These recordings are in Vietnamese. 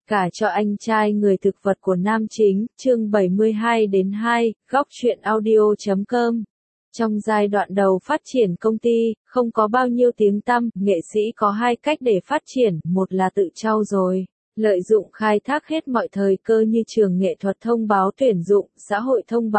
Cả cho anh trai người thực vật của nam chính, chương 72-2, góc truyện audio.com. Trong giai đoạn đầu phát triển công ty, không có bao nhiêu tiếng tăm, nghệ sĩ có hai cách để phát triển, một là tự trau dồi, lợi dụng khai thác hết mọi thời cơ như trường nghệ thuật thông báo tuyển dụng, xã hội thông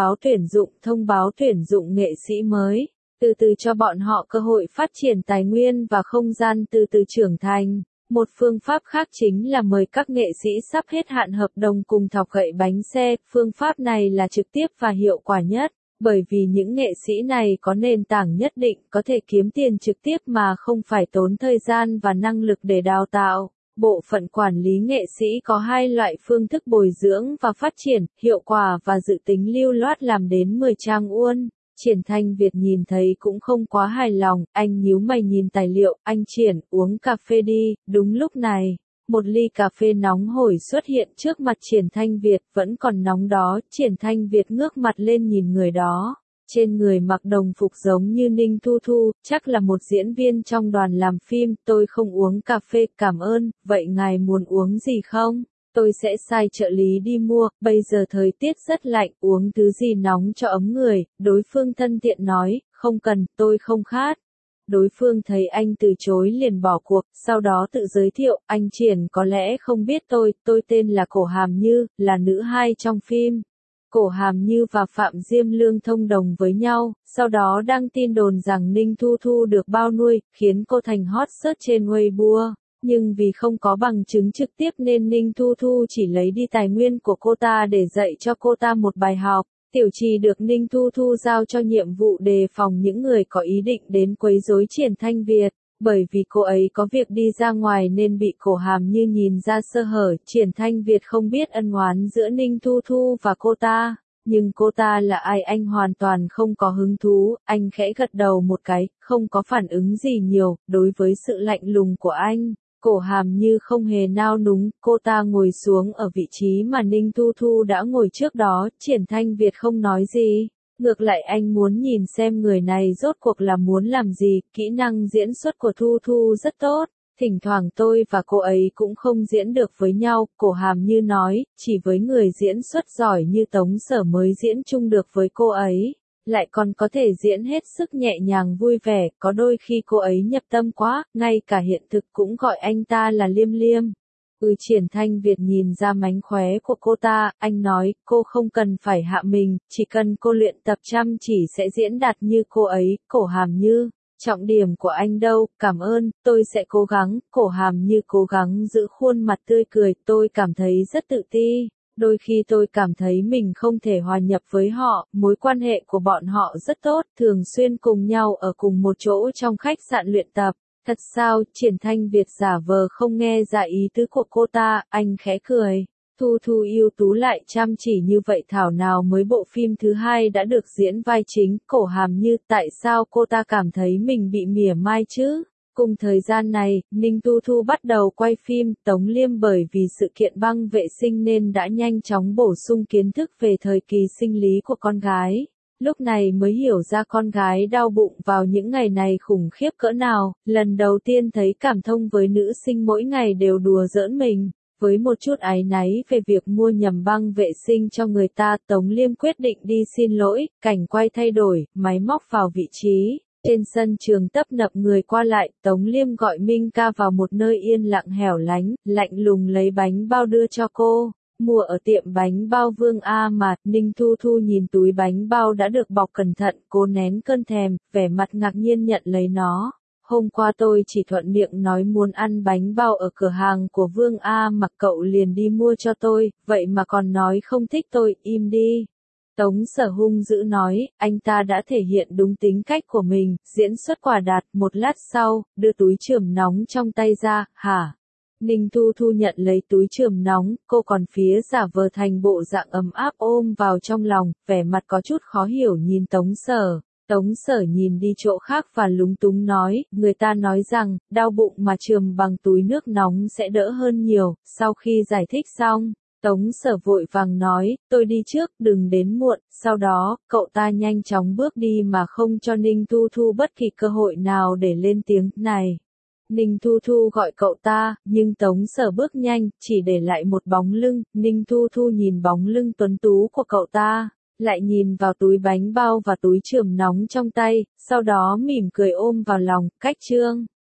báo tuyển dụng nghệ sĩ mới, từ từ cho bọn họ cơ hội phát triển tài nguyên và không gian từ từ trưởng thành. Một phương pháp khác chính là mời các nghệ sĩ sắp hết hạn hợp đồng cùng thọc gậy bánh xe, phương pháp này là trực tiếp và hiệu quả nhất, bởi vì những nghệ sĩ này có nền tảng nhất định, có thể kiếm tiền trực tiếp mà không phải tốn thời gian và năng lực để đào tạo. Bộ phận quản lý nghệ sĩ có hai loại phương thức bồi dưỡng và phát triển, hiệu quả và dự tính lưu loát làm đến 10 trang uôn. Triển Thanh Việt nhìn thấy cũng không quá hài lòng, anh nhíu mày nhìn tài liệu, anh Triển, uống cà phê đi. Đúng lúc này, một ly cà phê nóng hổi xuất hiện trước mặt Triển Thanh Việt, vẫn còn nóng đó. Triển Thanh Việt ngước mặt lên nhìn người đó, trên người mặc đồng phục giống như Ninh Thu Thu, chắc là một diễn viên trong đoàn làm phim. Tôi không uống cà phê, cảm ơn, vậy ngài muốn uống gì không? Tôi sẽ sai trợ lý đi mua, bây giờ thời tiết rất lạnh, uống thứ gì nóng cho ấm người. Đối phương thân thiện nói, không cần, tôi không khát. Đối phương thấy anh từ chối liền bỏ cuộc, sau đó tự giới thiệu, anh Triển có lẽ không biết tôi tên là Cổ Hàm Như, là nữ hai trong phim. Cổ Hàm Như và Phạm Diêm Lương thông đồng với nhau, sau đó đăng tin đồn rằng Ninh Thu Thu được bao nuôi, khiến cô thành hot search trên Weibo. Nhưng vì không có bằng chứng trực tiếp nên Ninh Thu Thu chỉ lấy đi tài nguyên của cô ta để dạy cho cô ta một bài học. Tiểu Trì được Ninh Thu Thu giao cho nhiệm vụ đề phòng những người có ý định đến quấy rối Triển Thanh Việt. Bởi vì cô ấy có việc đi ra ngoài nên bị Cổ Hàm Như nhìn ra sơ hở. Triển Thanh Việt không biết ân oán giữa Ninh Thu Thu và cô ta. Nhưng cô ta là ai anh hoàn toàn không có hứng thú, anh khẽ gật đầu một cái, không có phản ứng gì nhiều, đối với sự lạnh lùng của anh. Cổ Hàm Như không hề nao núng, cô ta ngồi xuống ở vị trí mà Ninh Thu Thu đã ngồi trước đó. Triển Thanh Việt không nói gì, ngược lại anh muốn nhìn xem người này rốt cuộc là muốn làm gì. Kỹ năng diễn xuất của Thu Thu rất tốt, thỉnh thoảng tôi và cô ấy cũng không diễn được với nhau. Cổ Hàm Như nói, chỉ với người diễn xuất giỏi như Tống Sở mới diễn chung được với cô ấy, lại còn có thể diễn hết sức nhẹ nhàng vui vẻ. Có đôi khi cô ấy nhập tâm quá, ngay cả hiện thực cũng gọi anh ta là Liêm Liêm. Triển Thanh Việt nhìn ra mánh khóe của cô ta, anh nói, cô không cần phải hạ mình, chỉ cần cô luyện tập chăm chỉ sẽ diễn đạt như cô ấy. Cổ Hàm Như, trọng điểm của anh đâu? Cảm ơn, tôi sẽ cố gắng. Cổ Hàm Như cố gắng giữ khuôn mặt tươi cười, tôi cảm thấy rất tự ti. Đôi khi tôi cảm thấy mình không thể hòa nhập với họ, mối quan hệ của bọn họ rất tốt, thường xuyên cùng nhau ở cùng một chỗ trong khách sạn luyện tập. Thật sao? Triển Thanh Việt giả vờ không nghe ra ý tứ của cô ta, anh khẽ cười. Thu Thu ưu tú lại chăm chỉ như vậy thảo nào mới bộ phim thứ hai đã được diễn vai chính. Cổ Hàm Như, tại sao cô ta cảm thấy mình bị mỉa mai chứ? Cùng thời gian này, Ninh Thu Thu bắt đầu quay phim. Tống Liêm bởi vì sự kiện băng vệ sinh nên đã nhanh chóng bổ sung kiến thức về thời kỳ sinh lý của con gái. Lúc này mới hiểu ra con gái đau bụng vào những ngày này khủng khiếp cỡ nào. Lần đầu tiên thấy cảm thông với nữ sinh mỗi ngày đều đùa giỡn mình. Với một chút áy náy về việc mua nhầm băng vệ sinh cho người ta, Tống Liêm quyết định đi xin lỗi. Cảnh quay thay đổi, máy móc vào vị trí. Trên sân trường tấp nập người qua lại, Tống Liêm gọi Minh Ca vào một nơi yên lặng hẻo lánh, lạnh lùng lấy bánh bao đưa cho cô. Mua ở tiệm bánh bao Vương A mà. Ninh Thu Thu nhìn túi bánh bao đã được bọc cẩn thận, cô nén cơn thèm, vẻ mặt ngạc nhiên nhận lấy nó. Hôm qua tôi chỉ thuận miệng nói muốn ăn bánh bao ở cửa hàng của Vương A mà cậu liền đi mua cho tôi, vậy mà còn nói không thích tôi, im đi. Tống Sở hung dữ nói, anh ta đã thể hiện đúng tính cách của mình, diễn xuất quả đạt. Một lát sau, đưa túi chườm nóng trong tay ra, hả? Ninh Thu Thu nhận lấy túi chườm nóng, cô còn phía giả vờ thành bộ dạng ấm áp ôm vào trong lòng, vẻ mặt có chút khó hiểu nhìn Tống Sở. Tống Sở nhìn đi chỗ khác và lúng túng nói, người ta nói rằng, đau bụng mà chườm bằng túi nước nóng sẽ đỡ hơn nhiều. Sau khi giải thích xong, Tống Sở vội vàng nói, tôi đi trước, đừng đến muộn. Sau đó, cậu ta nhanh chóng bước đi mà không cho Ninh Thu Thu bất kỳ cơ hội nào để lên tiếng. Này, Ninh Thu Thu gọi cậu ta, nhưng Tống Sở bước nhanh, chỉ để lại một bóng lưng. Ninh Thu Thu nhìn bóng lưng tuấn tú của cậu ta, lại nhìn vào túi bánh bao và túi chườm nóng trong tay, sau đó mỉm cười ôm vào lòng. Cách Trương